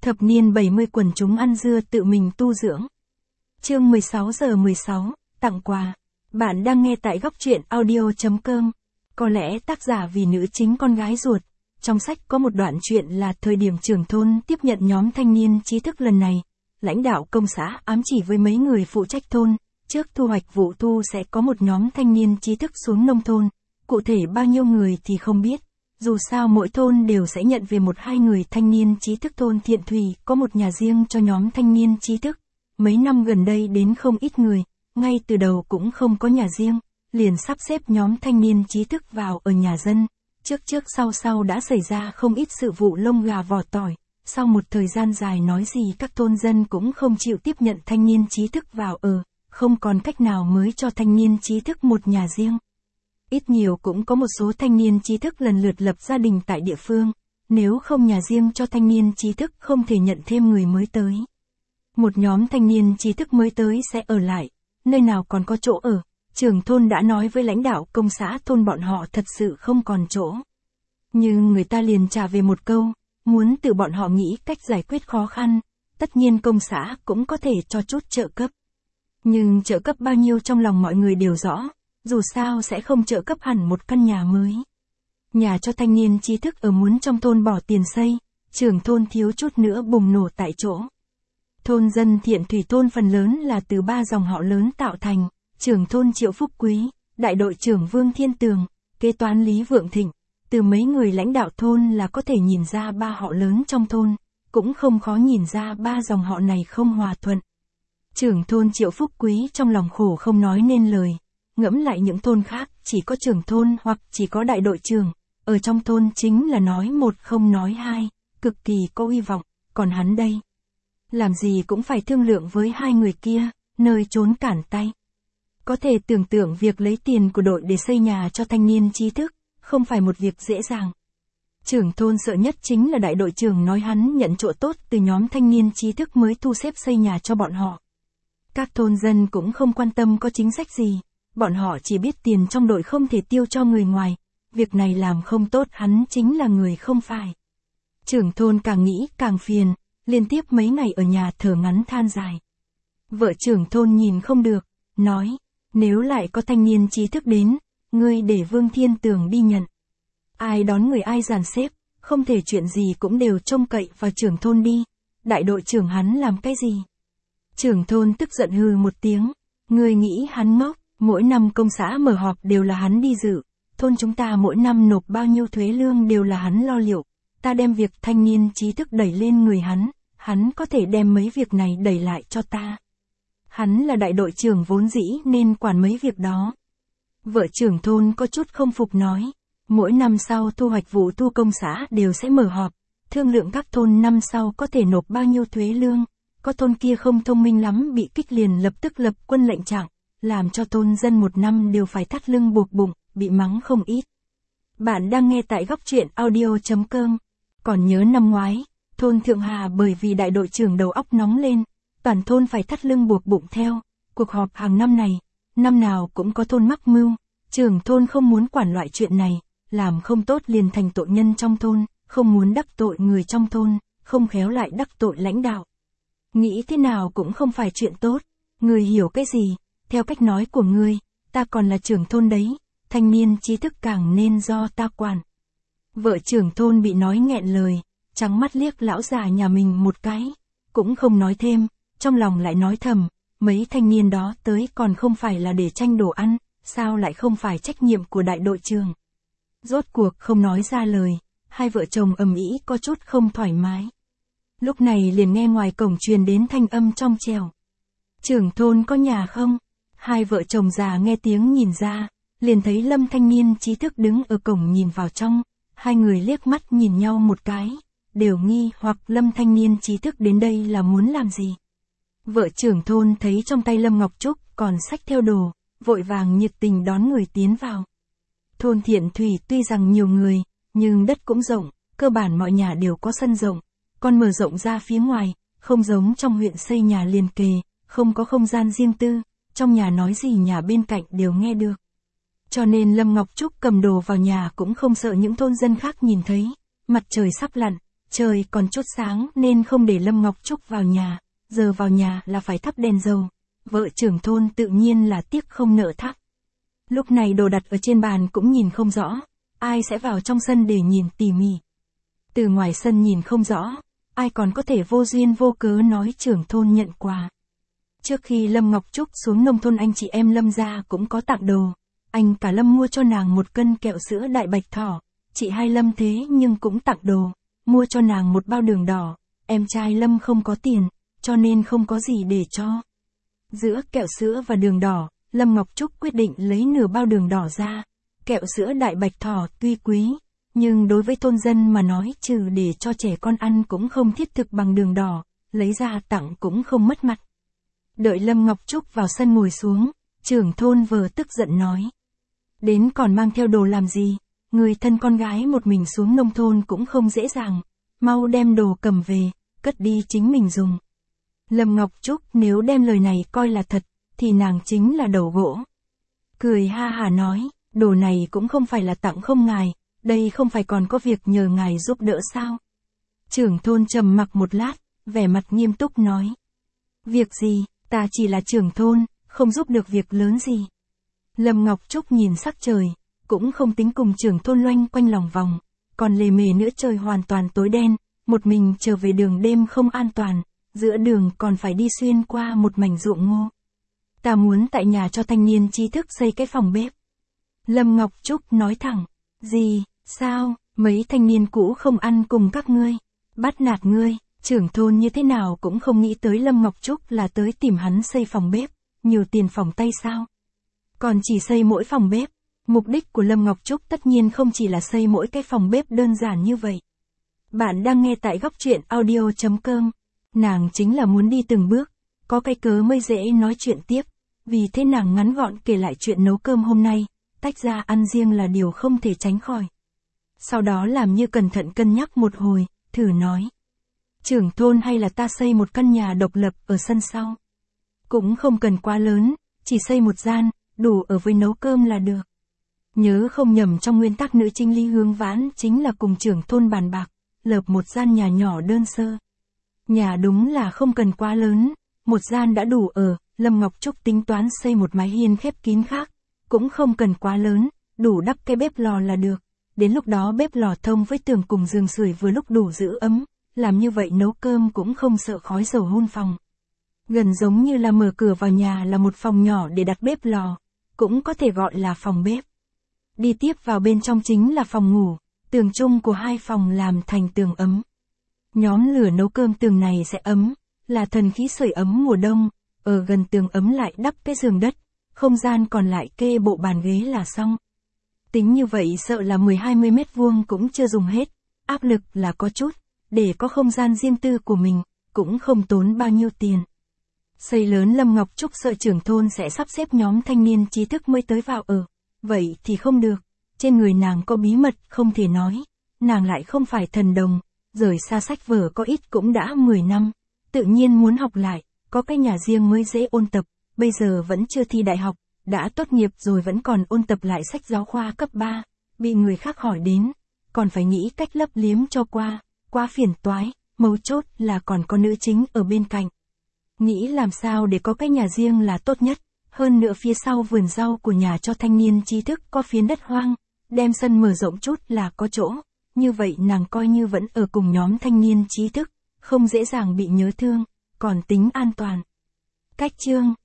Thập niên 70 quần chúng ăn dưa tự mình tu dưỡng. Chương 16:16, tặng quà. Bạn đang nghe tại góc truyện audio.com. Có lẽ tác giả vì nữ chính con gái ruột. Trong sách có một đoạn chuyện là thời điểm trưởng thôn tiếp nhận nhóm thanh niên trí thức lần này. Lãnh đạo công xã ám chỉ với mấy người phụ trách thôn, trước thu hoạch vụ thu sẽ có một nhóm thanh niên trí thức xuống nông thôn. Cụ thể bao nhiêu người thì không biết. Dù sao mỗi thôn đều sẽ nhận về 1-2 người thanh niên trí thức. Thôn Thiện Thủy có một nhà riêng cho nhóm thanh niên trí thức. Mấy năm gần đây đến không ít người, ngay từ đầu cũng không có nhà riêng, liền sắp xếp nhóm thanh niên trí thức vào ở nhà dân. Trước sau đã xảy ra không ít sự vụ lông gà vỏ tỏi. Sau một thời gian dài nói gì các thôn dân cũng không chịu tiếp nhận thanh niên trí thức vào ở, không còn cách nào mới cho thanh niên trí thức một nhà riêng. Ít nhiều cũng có một số thanh niên trí thức lần lượt lập gia đình tại địa phương, nếu không nhà riêng cho thanh niên trí thức không thể nhận thêm người mới tới. Một nhóm thanh niên trí thức mới tới sẽ ở lại, nơi nào còn có chỗ ở, trưởng thôn đã nói với lãnh đạo công xã thôn bọn họ thật sự không còn chỗ. Nhưng người ta liền trả về một câu, muốn từ bọn họ nghĩ cách giải quyết khó khăn, tất nhiên công xã cũng có thể cho chút trợ cấp. Nhưng trợ cấp bao nhiêu trong lòng mọi người đều rõ, dù sao sẽ không trợ cấp hẳn một căn nhà mới. Nhà cho thanh niên trí thức ở muốn trong thôn bỏ tiền xây, trưởng thôn thiếu chút nữa bùng nổ tại chỗ. Thôn dân Thiện Thủy thôn phần lớn là từ 3 dòng họ lớn tạo thành, trưởng thôn Triệu Phúc Quý, đại đội trưởng Vương Thiên Tường, kế toán Lý Vượng Thịnh. Từ mấy người lãnh đạo thôn là có thể nhìn ra 3 họ lớn trong thôn, cũng không khó nhìn ra 3 dòng họ này không hòa thuận. Trưởng thôn Triệu Phúc Quý trong lòng khổ không nói nên lời, ngẫm lại những thôn khác chỉ có trưởng thôn hoặc chỉ có đại đội trưởng, ở trong thôn chính là nói một không nói hai, cực kỳ có hy vọng, còn hắn đây. Làm gì cũng phải thương lượng với 2 người kia, nơi trốn cản tay. Có thể tưởng tượng việc lấy tiền của đội để xây nhà cho thanh niên trí thức, không phải một việc dễ dàng. Trưởng thôn sợ nhất chính là đại đội trưởng nói hắn nhận chỗ tốt từ nhóm thanh niên trí thức mới thu xếp xây nhà cho bọn họ. Các thôn dân cũng không quan tâm có chính sách gì, bọn họ chỉ biết tiền trong đội không thể tiêu cho người ngoài, việc này làm không tốt hắn chính là người không phải. Trưởng thôn càng nghĩ càng phiền, liên tiếp mấy ngày ở nhà thở ngắn than dài. Vợ trưởng thôn nhìn không được, nói, nếu lại có thanh niên trí thức đến, ngươi để Vương Thiên Tường đi nhận. Ai đón người ai dàn xếp, không thể chuyện gì cũng đều trông cậy vào trưởng thôn đi, đại đội trưởng hắn làm cái gì. Trưởng thôn tức giận hừ một tiếng, ngươi nghĩ hắn ngốc, mỗi năm công xã mở họp đều là hắn đi dự, thôn chúng ta mỗi năm nộp bao nhiêu thuế lương đều là hắn lo liệu, ta đem việc thanh niên trí thức đẩy lên người hắn có thể đem mấy việc này đẩy lại cho ta. Hắn là đại đội trưởng vốn dĩ nên quản mấy việc đó. Vợ trưởng thôn có chút không phục nói, mỗi năm sau thu hoạch vụ thu công xã đều sẽ mở họp, thương lượng các thôn năm sau có thể nộp bao nhiêu thuế lương, có thôn kia không thông minh lắm bị kích liền lập tức lập quân lệnh trạng, làm cho thôn dân một năm đều phải thắt lưng buộc bụng, bị mắng không ít. Bạn đang nghe tại góc truyện audio.com. Còn nhớ năm ngoái, thôn Thượng Hà bởi vì đại đội trưởng đầu óc nóng lên, toàn thôn phải thắt lưng buộc bụng theo, cuộc họp hàng năm này, năm nào cũng có thôn mắc mưu, trưởng thôn không muốn quản loại chuyện này, làm không tốt liền thành tội nhân trong thôn, không muốn đắc tội người trong thôn, không khéo lại đắc tội lãnh đạo. Nghĩ thế nào cũng không phải chuyện tốt, người hiểu cái gì, theo cách nói của ngươi, ta còn là trưởng thôn đấy, thanh niên trí thức càng nên do ta quản. Vợ trưởng thôn bị nói nghẹn lời, trắng mắt liếc lão già nhà mình một cái, cũng không nói thêm, trong lòng lại nói thầm, mấy thanh niên đó tới còn không phải là để tranh đồ ăn, sao lại không phải trách nhiệm của đại đội trưởng. Rốt cuộc không nói ra lời, hai vợ chồng ầm ĩ có chút không thoải mái. Lúc này liền nghe ngoài cổng truyền đến thanh âm trong trẻo. Trưởng thôn có nhà không? Hai vợ chồng già nghe tiếng nhìn ra, liền thấy Lâm thanh niên trí thức đứng ở cổng nhìn vào trong, hai người liếc mắt nhìn nhau một cái, đều nghi hoặc Lâm thanh niên trí thức đến đây là muốn làm gì. Vợ trưởng thôn thấy trong tay Lâm Ngọc Trúc còn xách theo đồ, vội vàng nhiệt tình đón người tiến vào. Thôn Thiện Thủy tuy rằng nhiều người, nhưng đất cũng rộng, cơ bản mọi nhà đều có sân rộng, còn mở rộng ra phía ngoài, không giống trong huyện xây nhà liền kề, không có không gian riêng tư, trong nhà nói gì nhà bên cạnh đều nghe được. Cho nên Lâm Ngọc Trúc cầm đồ vào nhà cũng không sợ những thôn dân khác nhìn thấy, mặt trời sắp lặn, Trời còn chút sáng nên không để Lâm Ngọc Trúc vào nhà, giờ vào nhà là phải thắp đèn dầu. Vợ trưởng thôn tự nhiên là tiếc không nỡ thắp. Lúc này đồ đặt ở trên bàn cũng nhìn không rõ, ai sẽ vào trong sân để nhìn tỉ mỉ. Từ ngoài sân nhìn không rõ, ai còn có thể vô duyên vô cớ nói trưởng thôn nhận quà. Trước khi Lâm Ngọc Trúc xuống nông thôn anh chị em Lâm gia cũng có tặng đồ. Anh cả Lâm mua cho nàng 1 cân kẹo sữa đại bạch thỏ, chị hai Lâm thế nhưng cũng tặng đồ, mua cho nàng 1 bao đường đỏ. Em trai Lâm không có tiền, cho nên không có gì để cho. Giữa kẹo sữa và đường đỏ, Lâm Ngọc Trúc quyết định lấy nửa bao đường đỏ ra. Kẹo sữa đại bạch thỏ tuy quý, nhưng đối với thôn dân mà nói trừ để cho trẻ con ăn cũng không thiết thực bằng đường đỏ, lấy ra tặng cũng không mất mặt. Đợi Lâm Ngọc Trúc vào sân ngồi xuống, trưởng thôn vờ tức giận nói. Đến còn mang theo đồ làm gì, người thân con gái một mình xuống nông thôn cũng không dễ dàng, mau đem đồ cầm về, cất đi chính mình dùng. Lâm Ngọc Trúc nếu đem lời này coi là thật, thì nàng chính là đầu gỗ. Cười ha hà nói, đồ này cũng không phải là tặng không ngài, đây không phải còn có việc nhờ ngài giúp đỡ sao? Trưởng thôn trầm mặc một lát, vẻ mặt nghiêm túc nói. Việc gì, ta chỉ là trưởng thôn, không giúp được việc lớn gì. Lâm Ngọc Trúc nhìn sắc trời, cũng không tính cùng trưởng thôn loanh quanh lòng vòng, còn lề mề nữa trời hoàn toàn tối đen, một mình trở về đường đêm không an toàn, giữa đường còn phải đi xuyên qua một mảnh ruộng ngô. Ta muốn tại nhà cho thanh niên trí thức xây cái phòng bếp. Lâm Ngọc Trúc nói thẳng, gì, sao, mấy thanh niên cũ không ăn cùng các ngươi, bắt nạt ngươi. Trưởng thôn như thế nào cũng không nghĩ tới Lâm Ngọc Trúc là tới tìm hắn xây phòng bếp, nhiều tiền phòng tay sao. Còn chỉ xây mỗi phòng bếp, mục đích của Lâm Ngọc Trúc tất nhiên không chỉ là xây mỗi cái phòng bếp đơn giản như vậy. Bạn đang nghe tại góc truyện audio.com, nàng chính là muốn đi từng bước, có cái cớ mới dễ nói chuyện tiếp, vì thế nàng ngắn gọn kể lại chuyện nấu cơm hôm nay, tách ra ăn riêng là điều không thể tránh khỏi. Sau đó làm như cẩn thận cân nhắc một hồi, thử nói. Trưởng thôn hay là ta xây một căn nhà độc lập ở sân sau. Cũng không cần quá lớn, chỉ xây một gian, đủ ở với nấu cơm là được. Nhớ không nhầm trong nguyên tắc nữ chính Lý Hướng Vãn chính là cùng trưởng thôn bàn bạc, lợp một gian nhà nhỏ đơn sơ. Nhà đúng là không cần quá lớn, một gian đã đủ ở, Lâm Ngọc Trúc tính toán xây một mái hiên khép kín khác, cũng không cần quá lớn, đủ đắp cái bếp lò là được. Đến lúc đó bếp lò thông với tường cùng giường sưởi vừa lúc đủ giữ ấm. Làm như vậy nấu cơm cũng không sợ khói dầu hun phòng. Gần giống như là mở cửa vào nhà là một phòng nhỏ để đặt bếp lò, cũng có thể gọi là phòng bếp. Đi tiếp vào bên trong chính là phòng ngủ, tường chung của 2 phòng làm thành tường ấm. Nhóm lửa nấu cơm tường này sẽ ấm, là thần khí sưởi ấm mùa đông, ở gần tường ấm lại đắp cái giường đất, không gian còn lại kê bộ bàn ghế là xong. Tính như vậy sợ là 10-20 mét vuông cũng chưa dùng hết, áp lực là có chút. Để có không gian riêng tư của mình, cũng không tốn bao nhiêu tiền. Xây lớn Lâm Ngọc Trúc sợ trưởng thôn sẽ sắp xếp nhóm thanh niên trí thức mới tới vào ở. Vậy thì không được. Trên người nàng có bí mật không thể nói. Nàng lại không phải thần đồng. Rời xa sách vở có ít cũng đã 10 năm. Tự nhiên muốn học lại. Có cái nhà riêng mới dễ ôn tập. Bây giờ vẫn chưa thi đại học. Đã tốt nghiệp rồi vẫn còn ôn tập lại sách giáo khoa cấp 3. Bị người khác hỏi đến. Còn phải nghĩ cách lấp liếm cho qua. Quá phiền toái, mấu chốt là còn có nữ chính ở bên cạnh. Nghĩ làm sao để có cái nhà riêng là tốt nhất, hơn nữa phía sau vườn rau của nhà cho thanh niên trí thức có phiến đất hoang, đem sân mở rộng chút là có chỗ, như vậy nàng coi như vẫn ở cùng nhóm thanh niên trí thức, không dễ dàng bị nhớ thương, còn tính an toàn. Cách chương